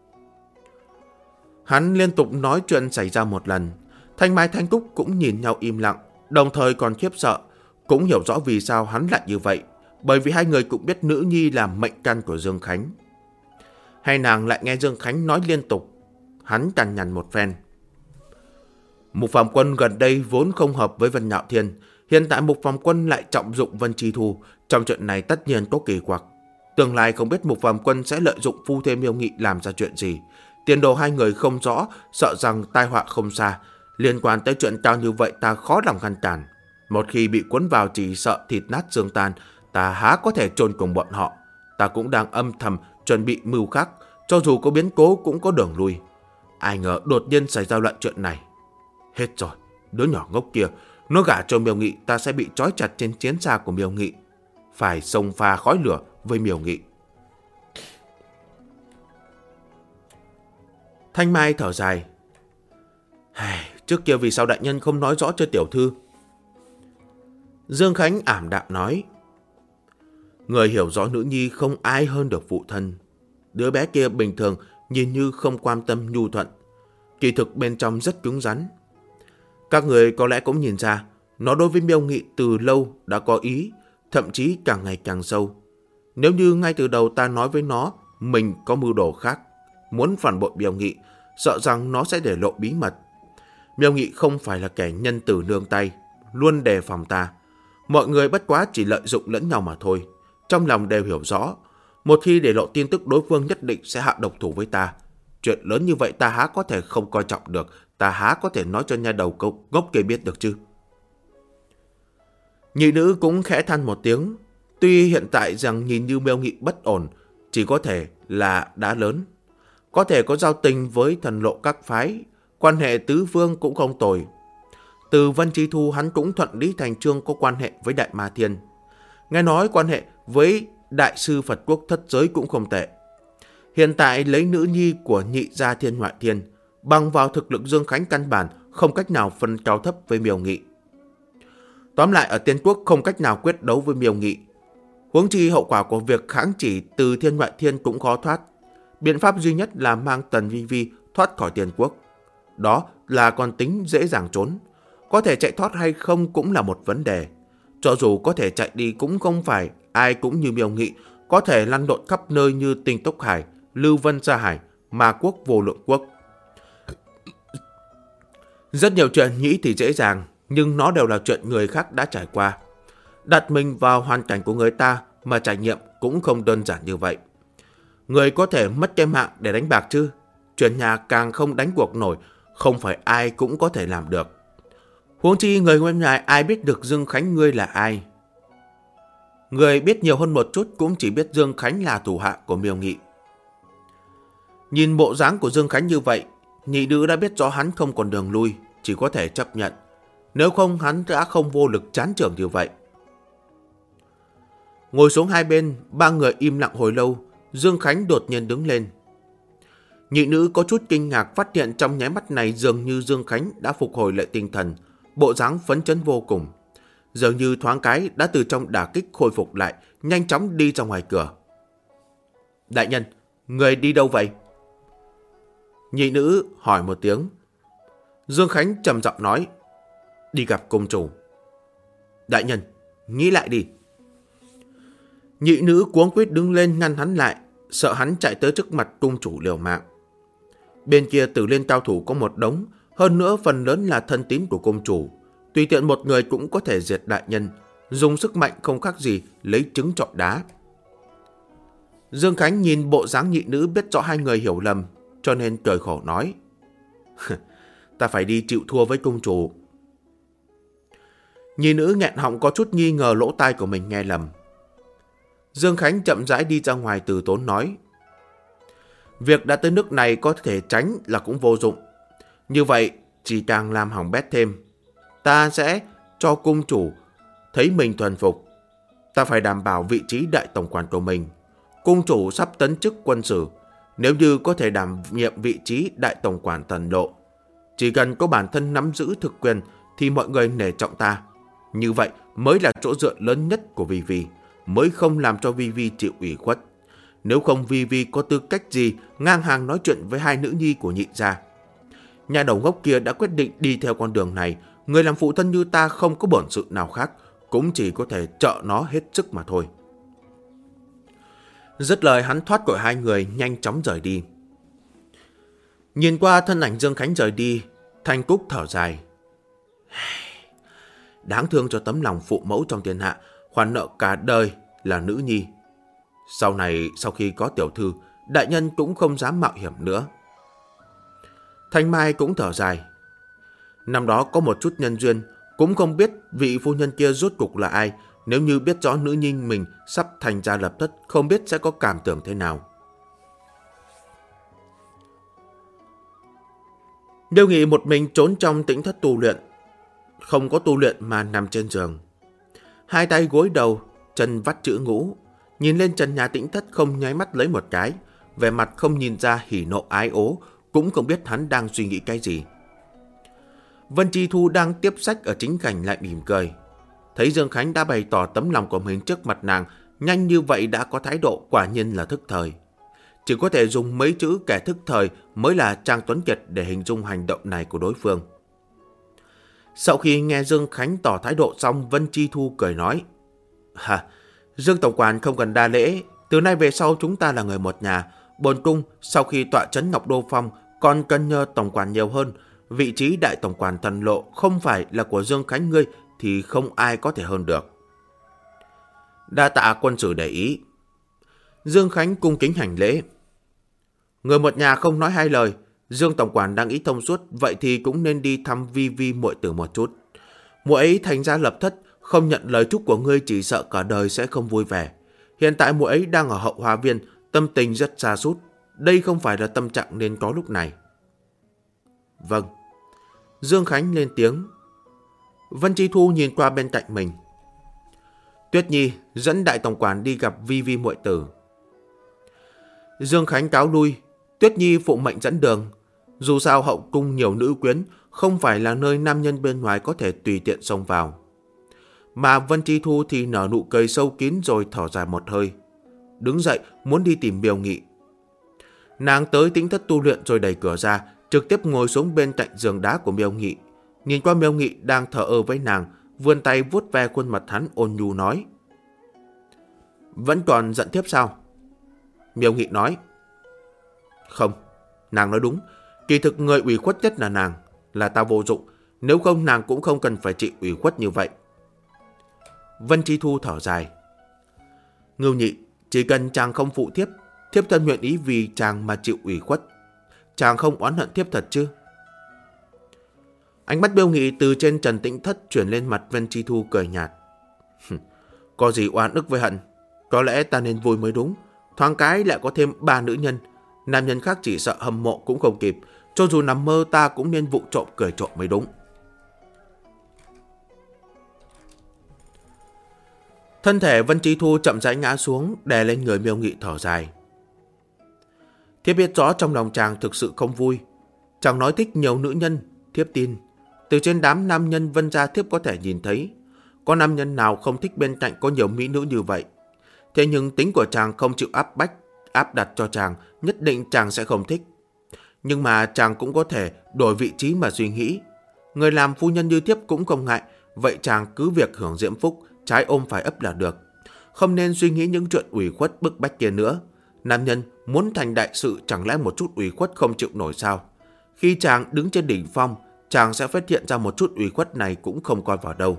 Hắn liên tục nói chuyện xảy ra một lần. Thanh Mai Thanh Cúc cũng nhìn nhau im lặng, đồng thời còn khiếp sợ, cũng hiểu rõ vì sao hắn lại như vậy, bởi vì hai người cũng biết nữ nhi là mệnh căn của Dương Khánh. Hai nàng lại nghe Dương Khánh nói liên tục. Hắn cằn nhằn một phen. Mục Phàm Quân gần đây vốn không hợp với Vân Nhạo Thiên, hiện tại Mục Phàm Quân lại trọng dụng Vân Chi Thu, trong chuyện này tất nhiên có kỳ quặc. Tương lai không biết Mục Phàm Quân sẽ lợi dụng phu thê Miêu Nghị làm ra chuyện gì. Tiền đồ hai người không rõ, sợ rằng tai họa không xa. Liên quan tới chuyện cao như vậy ta khó lòng ngăn cản. Một khi bị cuốn vào chỉ sợ thịt nát xương tan, ta há có thể chôn cùng bọn họ. Ta cũng đang âm thầm chuẩn bị mưu khác, cho dù có biến cố cũng có đường lui. Ai ngờ đột nhiên xảy ra loại chuyện này. Hết rồi, đứa nhỏ ngốc kia, nó gả cho Miêu Nghị, ta sẽ bị trói chặt trên chiến xa của Miêu Nghị. Phải xông pha khói lửa với Miêu Nghị. Thanh Mai thở dài. Trước kia vì sao đại nhân không nói rõ cho tiểu thư? Dương Khánh ảm đạm nói. Người hiểu rõ nữ nhi không ai hơn được phụ thân. Đứa bé kia bình thường nhìn như không quan tâm nhu thuận, kỳ thực bên trong rất cứng rắn. Các người có lẽ cũng nhìn ra, nó đối với Miêu Nghị từ lâu đã có ý, thậm chí càng ngày càng sâu. Nếu như ngay từ đầu ta nói với nó mình có mưu đồ khác, muốn phản bội Miêu Nghị, sợ rằng nó sẽ để lộ bí mật. Miêu Nghị không phải là kẻ nhân từ nương tay, luôn đề phòng ta. Mọi người bất quá chỉ lợi dụng lẫn nhau mà thôi. Trong lòng đều hiểu rõ, một khi để lộ tin tức đối phương nhất định sẽ hạ độc thủ với ta. Chuyện lớn như vậy ta há có thể không coi trọng được, ta há có thể nói cho nha đầu cậu ngốc kia biết được chứ. Nhị nữ cũng khẽ than một tiếng. Tuy hiện tại rằng nhìn như Miêu Nghị bất ổn, chỉ có thể là đá lớn. Có thể có giao tình với thần lộ các phái, quan hệ tứ phương cũng không tồi. Từ Vân Chi Thu hắn cũng thuận lý thành chương có quan hệ với Đại Ma Thiên. Nghe nói quan hệ với Đại sư Phật Quốc Thất Giới cũng không tệ. Hiện tại lấy nữ nhi của nhị gia Thiên Ngoại Thiên, bằng vào thực lực Dương Khánh căn bản không cách nào phân cao thấp với Miêu Nghị. Tóm lại ở Tiên Quốc không cách nào quyết đấu với Miêu Nghị. Huống chi hậu quả của việc kháng chỉ từ Thiên Ngoại Thiên cũng khó thoát. Biện pháp duy nhất là mang Tần Vi Vi thoát khỏi Tiên Quốc. Đó là còn tính dễ dàng trốn. Có thể chạy thoát hay không cũng là một vấn đề. Cho dù có thể chạy đi cũng không phải ai cũng như Miêu Nghị có thể lăn lộn khắp nơi như Tinh Tốc Hải, Lưu Vân Sa Hải, Ma Quốc Vô Lượng Quốc. Rất nhiều chuyện nghĩ thì dễ dàng, nhưng nó đều là chuyện người khác đã trải qua. Đặt mình vào hoàn cảnh của người ta mà trải nghiệm cũng không đơn giản như vậy. Người có thể mất cái mạng để đánh bạc chứ? Chuyển nhà càng không đánh cuộc nổi, không phải ai cũng có thể làm được. Huống chi người bên ngoài ai biết được Dương Khánh ngươi là ai? Người biết nhiều hơn một chút cũng chỉ biết Dương Khánh là thủ hạ của Miêu Nghị. Nhìn bộ dáng của Dương Khánh như vậy, nhị nữ đã biết rõ hắn không còn đường lui, chỉ có thể chấp nhận. Nếu không hắn đã không vô lực chán trường như vậy. Ngồi xuống hai bên, ba người im lặng hồi lâu, Dương Khánh đột nhiên đứng lên. Nhị nữ có chút kinh ngạc phát hiện trong nháy mắt này dường như Dương Khánh đã phục hồi lại tinh thần, bộ dáng phấn chấn vô cùng. Dường như thoáng cái đã từ trong đả kích khôi phục lại, nhanh chóng đi ra ngoài cửa. Đại nhân, người đi đâu vậy? Nhị nữ hỏi một tiếng. Dương Khánh trầm giọng nói, đi gặp cung chủ. Đại nhân, nghĩ lại đi. Nhị nữ cuống quýt đứng lên ngăn hắn lại, sợ hắn chạy tới trước mặt cung chủ liều mạng. Bên kia Tử Liên cao thủ có một đống, hơn nữa phần lớn là thân tín của cung chủ. Tùy tiện một người cũng có thể diệt đại nhân, dùng sức mạnh không khác gì lấy trứng trọi đá. Dương Khánh nhìn bộ dáng nhị nữ biết rõ hai người hiểu lầm, cho nên cười khổ nói. Ta phải đi chịu thua với cung chủ. Nhị nữ nghẹn họng có chút nghi ngờ lỗ tai của mình nghe lầm. Dương Khánh chậm rãi đi ra ngoài từ tốn nói. Việc đã tới nước này có thể tránh là cũng vô dụng. Như vậy chỉ càng làm hỏng bét thêm. Ta sẽ cho cung chủ thấy mình thuần phục. Ta phải đảm bảo vị trí đại tổng quản của mình. Cung chủ sắp tấn chức quân sử. Nếu như có thể đảm nhiệm vị trí đại tổng quản Tần Lộ, chỉ cần có bản thân nắm giữ thực quyền thì mọi người nể trọng ta. Như vậy mới là chỗ dựa lớn nhất của Vi Vi, mới không làm cho Vi Vi chịu ủy khuất. Nếu không Vi Vi có tư cách gì ngang hàng nói chuyện với hai nữ nhi của nhị gia. Nhà đầu ngốc kia đã quyết định đi theo con đường này, người làm phụ thân như ta không có bổn sự nào khác, cũng chỉ có thể trợ nó hết sức mà thôi. Dứt lời hắn thoát khỏi hai người, nhanh chóng rời đi. Nhìn qua thân ảnh Dương Khánh rời đi, Thanh Cúc thở dài. Đáng thương cho tấm lòng phụ mẫu trong thiên hạ, khoản nợ cả đời là nữ nhi. Sau này, sau khi có tiểu thư, đại nhân cũng không dám mạo hiểm nữa. Thanh Mai cũng thở dài. Năm đó có một chút nhân duyên, cũng không biết vị phu nhân kia rốt cục là ai. Nếu như biết rõ nữ nhi mình sắp thành gia lập thất, không biết sẽ có cảm tưởng thế nào. Điêu Nghị một mình trốn trong tĩnh thất tu luyện. Không có tu luyện mà nằm trên giường. Hai tay gối đầu, chân vắt chữ ngũ. Nhìn lên trần nhà tĩnh thất không nháy mắt lấy một cái. Vẻ mặt không nhìn ra hỉ nộ ái ố, cũng không biết hắn đang suy nghĩ cái gì. Vân Chi Thu đang tiếp sách ở chính cảnh lại mỉm cười. Thấy Dương Khánh đã bày tỏ tấm lòng của mình trước mặt nàng, nhanh như vậy đã có thái độ, quả nhiên là thức thời. Chỉ có thể dùng mấy chữ kẻ thức thời mới là Trang Tuấn Kiệt để hình dung hành động này của đối phương. Sau khi nghe Dương Khánh tỏ thái độ xong, Vân Chi Thu cười nói. Dương tổng quản không cần đa lễ, từ nay về sau chúng ta là người một nhà. Bổn cung sau khi tọa trấn Ngọc Đô Phong còn cần nhờ tổng quản nhiều hơn. Vị trí đại tổng quản Tần Lộ không phải là của Dương Khánh ngươi thì không ai có thể hơn được. Đa tạ quân sử để ý. Dương Khánh cung kính hành lễ. Người một nhà không nói hai lời. Dương tổng quản đang ý thông suốt, vậy thì cũng nên đi thăm Vi Vi muội tử một chút. Muội ấy thành gia lập thất, không nhận lời chúc của ngươi chỉ sợ cả đời sẽ không vui vẻ. Hiện tại muội ấy đang ở Hậu Hoa Viên, tâm tình rất sa sút. Đây không phải là tâm trạng nên có lúc này. Vâng. Dương Khánh lên tiếng. Vân Chi Thu nhìn qua bên cạnh mình. Tuyết Nhi dẫn đại tổng quản đi gặp Vi Vi muội tử. Dương Khánh cáo lui, Tuyết Nhi phụ mệnh dẫn đường. Dù sao hậu cung nhiều nữ quyến, không phải là nơi nam nhân bên ngoài có thể tùy tiện xông vào. Mà Vân Chi Thu thì nở nụ cười sâu kín rồi thở dài một hơi. Đứng dậy muốn đi tìm Miêu Nghị. Nàng tới tĩnh thất tu luyện rồi đẩy cửa ra, trực tiếp ngồi xuống bên cạnh giường đá của Miêu Nghị. Nhìn qua Miêu Nghị đang thờ ơ với nàng, vươn tay vuốt ve khuôn mặt hắn ôn nhu nói. Vẫn còn giận thiếp sao? Miêu Nghị nói. Không, nàng nói đúng. Kỳ thực người ủy khuất nhất là nàng, là ta vô dụng. Nếu không nàng cũng không cần phải chịu ủy khuất như vậy. Vân Chi Thu thở dài. Ngưu Nhị, chỉ cần chàng không phụ thiếp, thiếp thân nguyện ý vì chàng mà chịu ủy khuất. Chàng không oán hận thiếp thật chứ? Ánh mắt Miêu Nghị từ trên trần tĩnh thất chuyển lên mặt Vân Chi Thu cười nhạt. Có gì oan ức với hận? Có lẽ ta nên vui mới đúng. Thoáng cái lại có thêm 3 nữ nhân. Nam nhân khác chỉ sợ hâm mộ cũng không kịp. Cho dù nằm mơ ta cũng nên vụng trộm cười trộm mới đúng. Thân thể Vân Chi Thu chậm rãi ngã xuống, đè lên người Miêu Nghị thở dài. Thiếp biết rõ trong lòng chàng thực sự không vui. Chàng nói thích nhiều nữ nhân, thiếp tin. Từ trên đám nam nhân Vân gia thiếp có thể nhìn thấy, có nam nhân nào không thích bên cạnh có nhiều mỹ nữ như vậy. Thế nhưng tính của chàng không chịu áp bách, áp đặt cho chàng, nhất định chàng sẽ không thích. Nhưng mà chàng cũng có thể đổi vị trí mà suy nghĩ. Người làm phu nhân như thiếp cũng không ngại, vậy chàng cứ việc hưởng diễm phúc, trái ôm phải ấp là được. Không nên suy nghĩ những chuyện ủy khuất bức bách kia nữa. Nam nhân muốn thành đại sự chẳng lẽ một chút ủy khuất không chịu nổi sao? Khi chàng đứng trên đỉnh phong, chàng sẽ phát hiện ra một chút ủy khuất này cũng không coi vào đâu.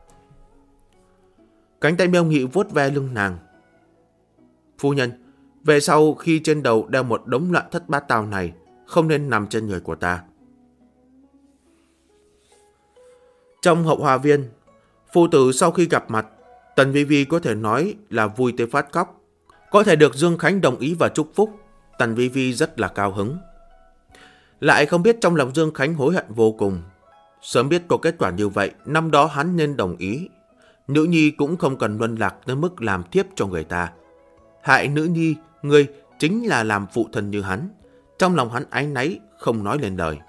Cánh tay Miêu Nghị vuốt ve lưng nàng. Phu nhân, về sau khi trên đầu đeo một đống loạn thất bát tao này, không nên nằm trên người của ta. Trong hậu hoa viên, phụ tử sau khi gặp mặt, Tần Vi Vi có thể nói là vui tới phát khóc. Có thể được Dương Khánh đồng ý và chúc phúc, Tần Vi Vi rất là cao hứng. Lại không biết trong lòng Dương Khánh hối hận vô cùng. Sớm biết có kết quả như vậy, năm đó hắn nên đồng ý. Nữ nhi cũng không cần luân lạc đến mức làm thiếp cho người ta. Hại nữ nhi, ngươi chính là làm phụ thân như hắn. Trong lòng hắn áy náy, không nói lên lời.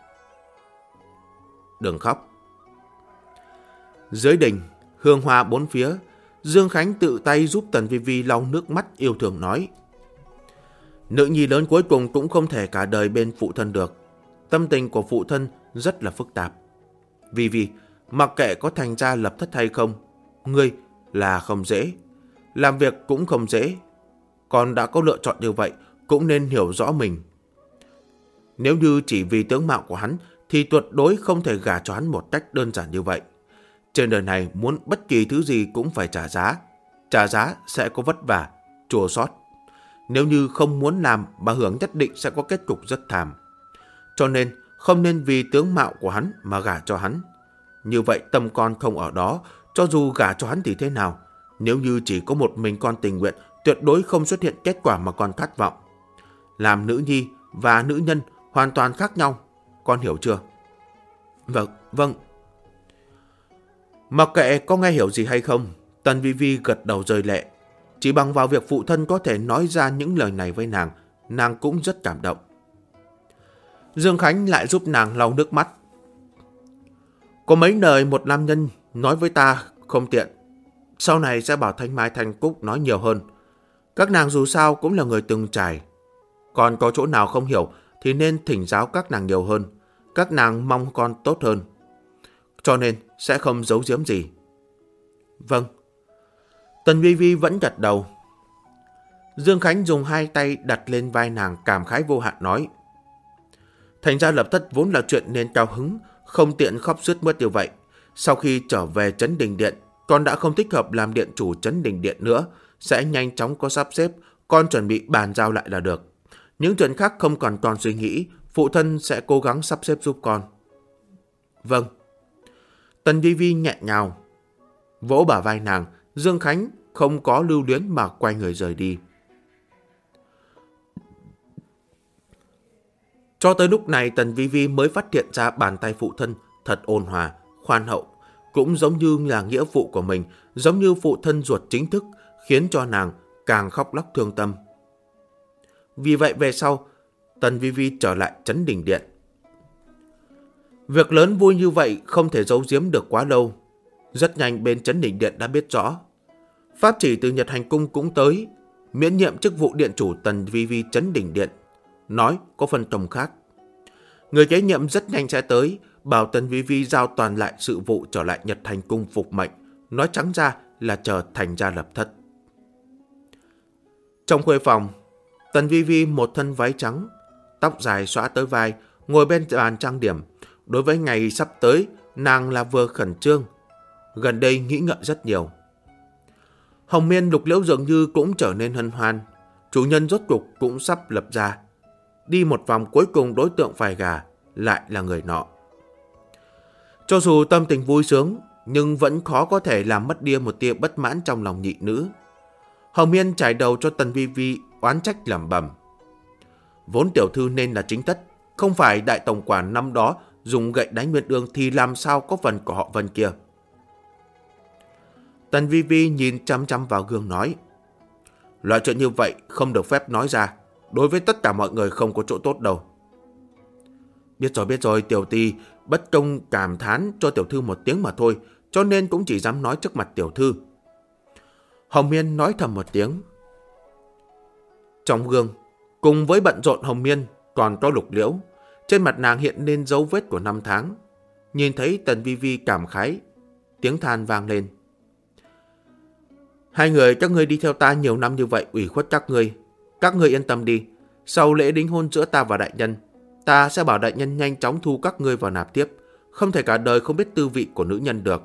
Đừng khóc. Dưới đình, hương hoa bốn phía, Dương Khánh tự tay giúp Tần Vi Vi lau nước mắt yêu thương nói. Nữ nhi lớn cuối cùng cũng không thể cả đời bên phụ thân được. Tâm tình của phụ thân rất là phức tạp. Vi Vi, mặc kệ có thành ra lập thất hay không, ngươi là không dễ. Làm việc cũng không dễ. Còn đã có lựa chọn như vậy, cũng nên hiểu rõ mình. Nếu như chỉ vì tướng mạo của hắn, thì tuyệt đối không thể gả cho hắn một cách đơn giản như vậy. Trên đời này muốn bất kỳ thứ gì cũng phải trả giá. Trả giá sẽ có vất vả, chua xót. Nếu như không muốn làm mà hưởng nhất định sẽ có kết cục rất thảm. Cho nên không nên vì tướng mạo của hắn mà gả cho hắn. Như vậy tâm con không ở đó, cho dù gả cho hắn thì thế nào. Nếu như chỉ có một mình con tình nguyện, tuyệt đối không xuất hiện kết quả mà con khát vọng. Làm nữ nhi và nữ nhân hoàn toàn khác nhau. Con hiểu chưa? Vâng. Mặc kệ có nghe hiểu gì hay không, Tần Vi Vi gật đầu rơi lệ. Chỉ bằng vào việc phụ thân có thể nói ra những lời này với nàng, nàng cũng rất cảm động. Dương Khánh lại giúp nàng lau nước mắt. Có mấy lời một nam nhân nói với ta không tiện, sau này sẽ bảo Thanh Mai Thanh Cúc nói nhiều hơn. Các nàng dù sao cũng là người từng trải. Còn có chỗ nào không hiểu thì nên thỉnh giáo các nàng nhiều hơn. Các nàng mong con tốt hơn. Cho nên sẽ không giấu giếm gì. Vâng. Tần Vi Vi vẫn gật đầu. Dương Khánh dùng hai tay đặt lên vai nàng cảm khái vô hạn nói. Thành ra lập thất vốn là chuyện nên cao hứng, không tiện khóc sướt mướt như vậy. Sau khi trở về Trấn Đình Điện, con đã không thích hợp làm điện chủ Trấn Đình Điện nữa, sẽ nhanh chóng có sắp xếp, con chuẩn bị bàn giao lại là được. Những chuyện khác không còn toàn suy nghĩ, phụ thân sẽ cố gắng sắp xếp giúp con. Vâng. Tần Vi Vi nhẹ nhàng vỗ bả vai nàng, Dương Khánh không có lưu luyến mà quay người rời đi. Cho tới lúc này Tần Vi Vi mới phát hiện ra bàn tay phụ thân thật ôn hòa, khoan hậu, cũng giống như là nghĩa vụ của mình, giống như phụ thân ruột chính thức, khiến cho nàng càng khóc lóc thương tâm. Vì vậy về sau, Tần Vi Vi trở lại Trấn Đình Điện. Việc lớn vui như vậy không thể giấu giếm được quá lâu. Rất nhanh bên Trấn Đình Điện đã biết rõ. Pháp chỉ từ Nhật Hành Cung cũng tới, miễn nhiệm chức vụ điện chủ Tần Vi Vi Trấn Đình Điện, nói có phân tông khác. Người kế nhiệm rất nhanh sẽ tới, bảo Tần Vi Vi giao toàn lại sự vụ trở lại Nhật Hành Cung phục mệnh, nói trắng ra là chờ thành gia lập thất. Trong khuê phòng, Tần Vi Vi một thân váy trắng, tóc dài xõa tới vai, ngồi bên bàn trang điểm. Đối với ngày sắp tới, nàng là vừa khẩn trương, gần đây nghĩ ngợi rất nhiều. Hồng Miên Lục Liễu dường như cũng trở nên hân hoan, chủ nhân rốt cục cũng sắp lập ra. Đi một vòng cuối cùng đối tượng phải gả lại là người nọ. Cho dù tâm tình vui sướng, nhưng vẫn khó có thể làm mất đi một tia bất mãn trong lòng nhị nữ. Hồng Miên trải đầu cho Tần Vi Vi oán trách lẩm bẩm. Vốn tiểu thư nên là chính thất, không phải đại tổng quản năm đó dùng gậy đánh Nguyên Ương thì làm sao có phần của họ Vân kia. Tần Vi Vi nhìn chăm chăm vào gương nói. Loại chuyện như vậy không được phép nói ra, đối với tất cả mọi người không có chỗ tốt đâu. Biết rồi, tiểu tỷ bất công cảm thán cho tiểu thư một tiếng mà thôi, cho nên cũng chỉ dám nói trước mặt tiểu thư. Hồng Miên nói thầm một tiếng. Trong gương, cùng với bận rộn Hồng Miên còn có Lục Liễu, trên mặt nàng hiện lên dấu vết của 5 tháng. Nhìn thấy Tần Vi Vi cảm khái, tiếng than vang lên. Hai người các ngươi đi theo ta nhiều năm như vậy, ủy khuất các ngươi yên tâm đi. Sau lễ đính hôn giữa ta và đại nhân, ta sẽ bảo đại nhân nhanh chóng thu các ngươi vào nạp tiếp, không thể cả đời không biết tư vị của nữ nhân được.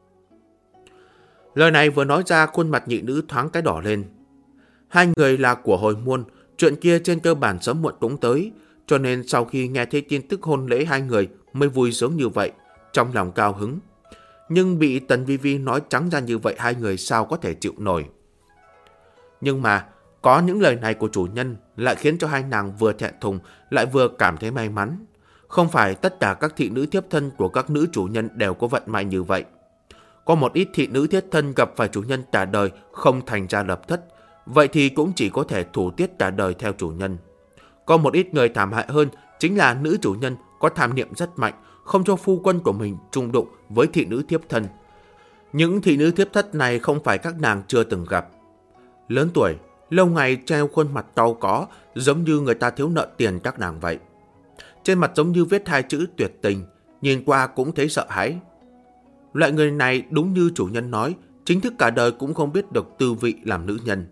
Lời này vừa nói ra, khuôn mặt nhị nữ thoáng cái đỏ lên. Hai người là của hồi môn, chuyện kia trên cơ bản sớm muộn cũng tới, cho nên sau khi nghe thấy tin tức hôn lễ hai người mới vui sướng như vậy, trong lòng cao hứng. Nhưng bị Tần Vi Vi nói trắng ra như vậy, hai người sao có thể chịu nổi. Nhưng mà có những lời này của chủ nhân lại khiến cho hai nàng vừa thẹn thùng lại vừa cảm thấy may mắn. Không phải tất cả các thị nữ thiếp thân của các nữ chủ nhân đều có vận may như vậy. Có một ít thị nữ thiếp thân gặp phải chủ nhân cả đời không thành gia lập thất, vậy thì cũng chỉ có thể thủ tiết cả đời theo chủ nhân. Có một ít người thảm hại hơn, chính là nữ chủ nhân có tham niệm rất mạnh, không cho phu quân của mình chung đụng với thị nữ thiếp thân. Những thị nữ thiếp thất này không phải các nàng chưa từng gặp. Lớn tuổi, lâu ngày treo khuôn mặt cau có, giống như người ta thiếu nợ tiền các nàng vậy. Trên mặt giống như viết hai chữ tuyệt tình, nhìn qua cũng thấy sợ hãi. Loại người này đúng như chủ nhân nói, chính thức cả đời cũng không biết được tư vị làm nữ nhân.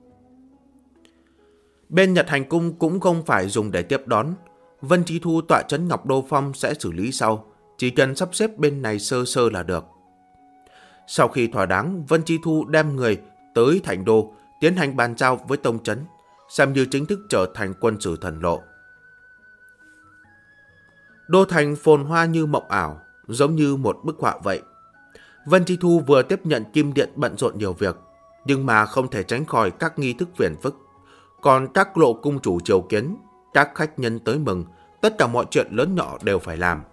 Bên Nhật Hành Cung cũng không phải dùng để tiếp đón. Vân Chi Thu tọa trấn Ngọc Đô Phong sẽ xử lý sau, chỉ cần sắp xếp bên này sơ sơ là được. Sau khi thỏa đáng, Vân Chi Thu đem người tới Thành Đô, tiến hành bàn giao với tông trấn, xem như chính thức trở thành quân sử thần lộ. Đô thành phồn hoa như mộng ảo, giống như một bức họa vậy. Vân Chi Thu vừa tiếp nhận Kim Điện bận rộn nhiều việc, nhưng mà không thể tránh khỏi các nghi thức phiền phức. Còn các lộ cung chủ triều kiến, các khách nhân tới mừng, tất cả mọi chuyện lớn nhỏ đều phải làm.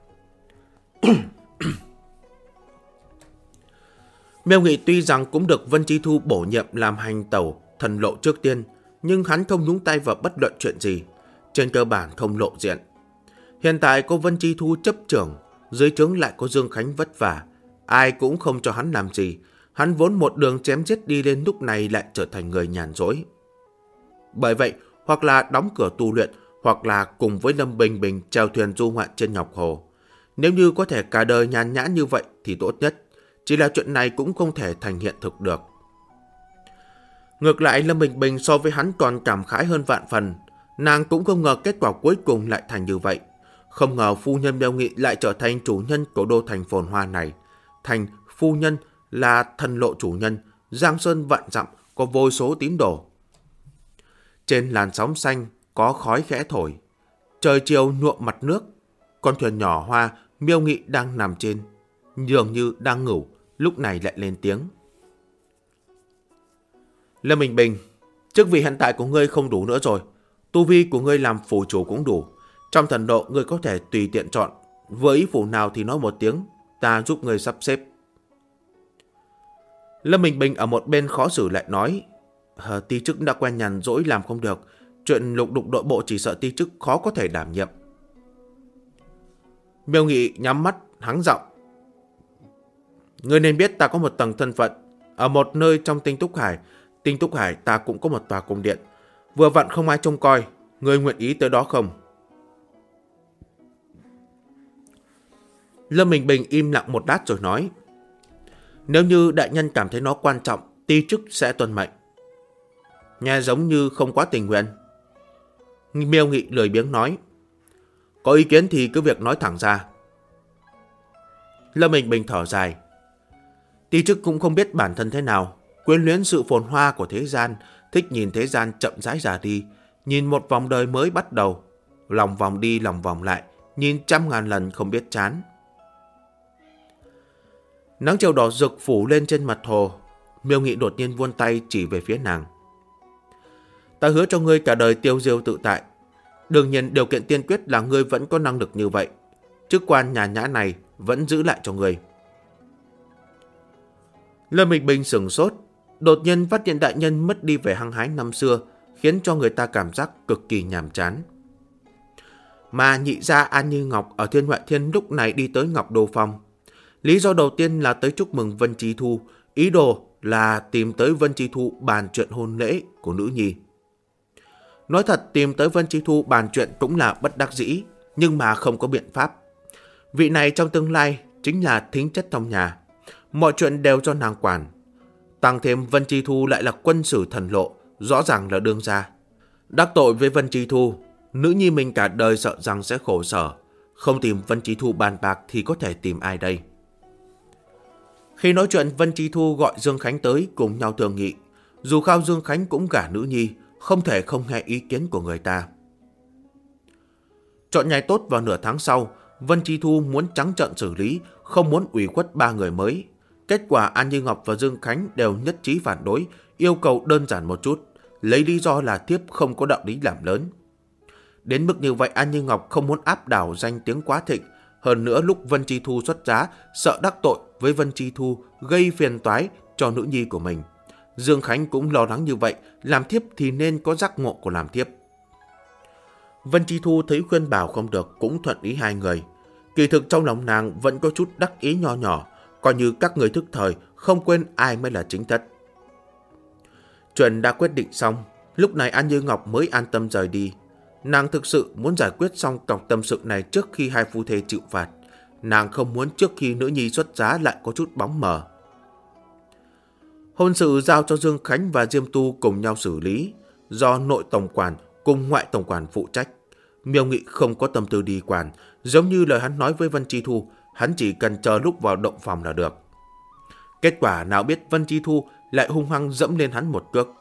Miêu Nghị tuy rằng cũng được Vân Chi Thu bổ nhiệm làm hành tẩu thần lộ trước tiên, nhưng hắn không nhúng tay vào bất luận chuyện gì, trên cơ bản không lộ diện. Hiện tại có Vân Chi Thu chấp trưởng, dưới trướng lại có Dương Khánh vất vả, ai cũng không cho hắn làm gì. Hắn vốn một đường chém giết đi lên, lúc này lại trở thành người nhàn rỗi. Bởi vậy, hoặc là đóng cửa tu luyện, hoặc là cùng với Lâm Bình Bình chèo thuyền du ngoạn trên Ngọc Hồ. Nếu như có thể cả đời nhàn nhã như vậy thì tốt nhất, chỉ là chuyện này cũng không thể thành hiện thực được. Ngược lại, Lâm Bình Bình so với hắn còn cảm khái hơn vạn phần. Nàng cũng không ngờ kết quả cuối cùng lại thành như vậy. Không ngờ phu nhân Miêu Nghị lại trở thành chủ nhân của đô thành phồn hoa này. Thành phu nhân là thần lộ chủ nhân, giang sơn vạn dặm có vô số tín đồ. Trên làn sóng xanh có khói khẽ thổi, trời chiều nhuộm mặt nước. Con thuyền nhỏ hoa Miêu Nghị đang nằm trên, dường như đang ngủ, lúc này lại lên tiếng. Lâm Bình Bình, chức vị hiện tại của ngươi không đủ nữa rồi. Tu vi của ngươi làm phủ chủ cũng đủ. Trong thần độ ngươi có thể tùy tiện chọn, với ý phủ nào thì nói một tiếng, ta giúp người sắp xếp. Lâm Bình Bình ở một bên khó xử lại nói, Ti chức đã quen nhàn rỗi làm không được, chuyện lục đục nội bộ chỉ sợ ti chức khó có thể đảm nhiệm. Miêu Nghị nhắm mắt, hắng giọng. Ngươi nên biết ta có một tầng thân phận. Ở một nơi trong Tinh Túc Hải ta cũng có một tòa cung điện. Vừa vặn không ai trông coi, ngươi nguyện ý tới đó không? Lâm Bình Bình im lặng một lát rồi nói, nếu như đại nhân cảm thấy nó quan trọng, ti chức sẽ tuân mệnh. Nghe giống như không quá tình nguyện. Miêu Nghị lười biếng nói, có ý kiến thì cứ việc nói thẳng ra. Lâm Bình Bình thở dài. Ti chức cũng không biết bản thân thế nào, quyến luyến sự phồn hoa của thế gian, thích nhìn thế gian chậm rãi già đi, nhìn một vòng đời mới bắt đầu, lòng vòng đi lòng vòng lại, nhìn trăm ngàn lần không biết chán. Nắng chiều đỏ rực phủ lên trên mặt hồ. Miêu Nghị đột nhiên vươn tay chỉ về phía nàng. Ta hứa cho ngươi cả đời tiêu diêu tự tại. Đương nhiên điều kiện tiên quyết là ngươi vẫn có năng lực như vậy. Chức quan nhà nhã này vẫn giữ lại cho ngươi. Lâm Bình Bình sửng sốt, đột nhiên phát hiện đại nhân mất đi vẻ hăng hái năm xưa, khiến cho người ta cảm giác cực kỳ nhàm chán. Mà nhị gia An Như Ngọc ở Thiên Ngoại Thiên lúc này đi tới Ngọc Đô Phong. Lý do đầu tiên là tới chúc mừng Vân Chi Thu, ý đồ là tìm tới Vân Chi Thu bàn chuyện hôn lễ của nữ nhi. Nói thật, tìm tới Vân Chi Thu bàn chuyện cũng là bất đắc dĩ, nhưng mà không có biện pháp. Vị này trong tương lai chính là thính chất trong nhà, mọi chuyện đều do nàng quản. Tăng thêm Vân Chi Thu lại là quân sử thần lộ, rõ ràng là đương gia. Đắc tội với Vân Chi Thu, nữ nhi mình cả đời sợ rằng sẽ khổ sở. Không tìm Vân Chi Thu bàn bạc thì có thể tìm ai đây? Khi nói chuyện, Vân Chi Thu gọi Dương Khánh tới cùng nhau thương nghị. Dù sao Dương Khánh cũng gả nữ nhi, không thể không nghe ý kiến của người ta. Chọn ngày tốt vào nửa tháng sau, Vân Chi Thu muốn trắng trợn xử lý, không muốn ủy khuất ba người mới. Kết quả An Như Ngọc và Dương Khánh đều nhất trí phản đối, yêu cầu đơn giản một chút, lấy lý do là thiếp không có đạo lý làm lớn. Đến mức như vậy, An Như Ngọc không muốn áp đảo danh tiếng quá thịnh. Hơn nữa lúc Vân Chi Thu xuất giá, sợ đắc tội với Vân Chi Thu gây phiền toái cho nữ nhi của mình. Dương Khánh cũng lo lắng như vậy, làm thiếp thì nên có giác ngộ của làm thiếp. Vân Chi Thu thấy khuyên bảo không được cũng thuận ý hai người. Kỳ thực trong lòng nàng vẫn có chút đắc ý nho nhỏ, coi như các người thức thời, không quên ai mới là chính thất. Chuyện đã quyết định xong, lúc này An Như Ngọc mới an tâm rời đi. Nàng thực sự muốn giải quyết xong cọc tâm sự này trước khi hai phu thê chịu phạt. Nàng không muốn trước khi nữ nhi xuất giá lại có chút bóng mờ. Hôn sự giao cho Dương Khánh và Diêm Tu cùng nhau xử lý, do nội tổng quản cùng ngoại tổng quản phụ trách. Miêu Nghị không có tâm tư đi quản, giống như lời hắn nói với Vân Chi Thu, hắn chỉ cần chờ lúc vào động phòng là được. Kết quả nào biết Vân Chi Thu lại hung hăng dẫm lên hắn một cước.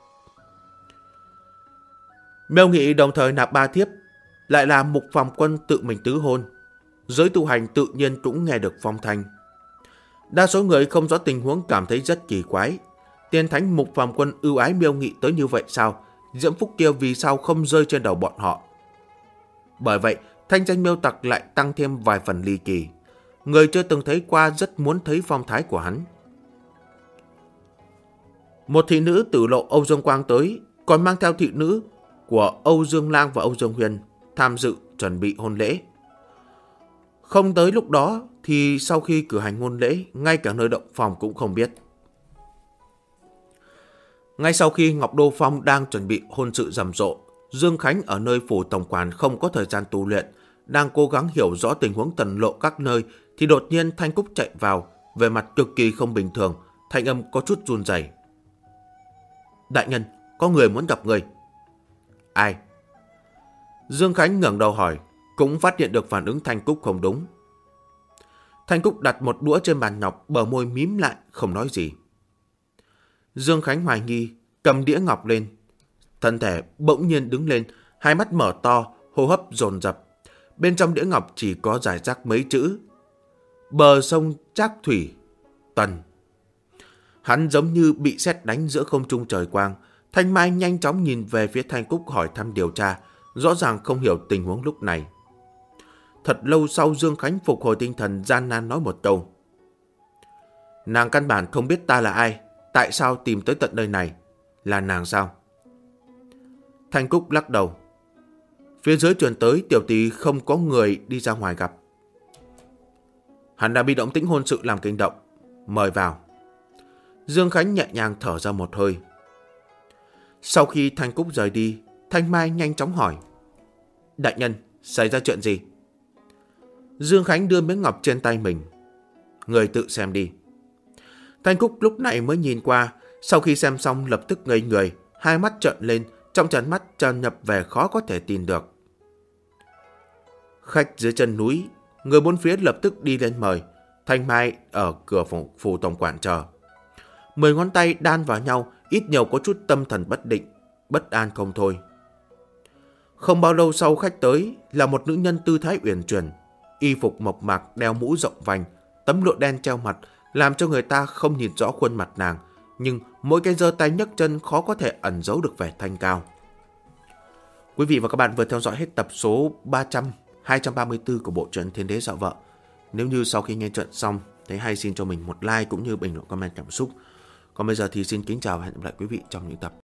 Miêu Nghị đồng thời nạp 3 thiếp, lại là Mục Phàm Quân tự mình tứ hôn. Giới tu hành tự nhiên cũng nghe được phong thanh. Đa số người không rõ tình huống cảm thấy rất kỳ quái. Tiên thánh Mục Phàm Quân ưu ái Miêu Nghị tới như vậy sao? Diễm phúc kia vì sao không rơi trên đầu bọn họ? Bởi vậy, thanh danh Miêu Tặc lại tăng thêm vài phần ly kỳ. Người chưa từng thấy qua rất muốn thấy phong thái của hắn. Một thị nữ tử lộ Âu Dương Quang tới, còn mang theo thị nữ của Âu Dương Lang và Âu Dương Huyền tham dự chuẩn bị hôn lễ. Không tới lúc đó thì sau khi cử hành hôn lễ, ngay cả nơi động phòng cũng không biết. Ngay sau khi Ngọc Đô Phong đang chuẩn bị hôn sự rầm rộ, Dương Khánh ở nơi phủ tổng quản không có thời gian tu luyện, đang cố gắng hiểu rõ tình huống tần lộ các nơi, thì đột nhiên Thanh Cúc chạy vào, về mặt cực kỳ không bình thường, thanh âm có chút run rẩy. Đại nhân, có người muốn gặp người. Ai? Dương Khánh ngẩng đầu hỏi, cũng phát hiện được phản ứng Thanh Cúc không đúng. Thanh Cúc đặt một đũa trên bàn ngọc, bờ môi mím lại, không nói gì. Dương Khánh hoài nghi, cầm đĩa ngọc lên. Thân thể bỗng nhiên đứng lên, hai mắt mở to, hô hấp dồn dập. Bên trong đĩa ngọc chỉ có rải rác mấy chữ: bờ sông Trác Thủy, Tần. Hắn giống như bị sét đánh giữa không trung trời quang. Thanh Mai nhanh chóng nhìn về phía Thanh Cúc hỏi thăm điều tra, rõ ràng không hiểu tình huống lúc này. Thật lâu sau Dương Khánh phục hồi tinh thần, gian nan nói một câu: Nàng căn bản không biết ta là ai, tại sao tìm tới tận nơi này? Là nàng sao? Thanh Cúc lắc đầu. Phía dưới truyền tới tiểu tỷ không có người đi ra ngoài gặp. Hắn đã bị động tĩnh hôn sự làm kinh động. Mời vào. Dương Khánh nhẹ nhàng thở ra một hơi. Sau khi Thanh Cúc rời đi, Thanh Mai nhanh chóng hỏi. Đại nhân, xảy ra chuyện gì? Dương Khánh đưa miếng ngọc trên tay mình. Người tự xem đi. Thanh Cúc lúc này mới nhìn qua, sau khi xem xong lập tức ngây người, hai mắt trợn lên, trong trán mắt tràn nhập vẻ khó có thể tin được. Khách dưới chân núi, người bốn phía lập tức đi lên mời. Thanh Mai ở cửa phủ tổng quản chờ. 10 ngón tay đan vào nhau, ít nhiều có chút tâm thần bất định, bất an không thôi. Không bao lâu sau khách tới là một nữ nhân tư thái uyển chuyển, y phục mộc mạc, đeo mũ rộng vành, tấm lụa đen treo mặt, làm cho người ta không nhìn rõ khuôn mặt nàng, nhưng mỗi cái giơ tay nhấc chân khó có thể ẩn giấu được vẻ thanh cao. Quý vị và các bạn vừa theo dõi hết tập số 234 của bộ truyện Thiên Đế Dạo Vợ. Nếu như sau khi nghe truyện xong thấy hay, xin cho mình một like cũng như bình luận comment cảm xúc. Còn bây giờ thì xin kính chào và hẹn gặp lại quý vị trong những tập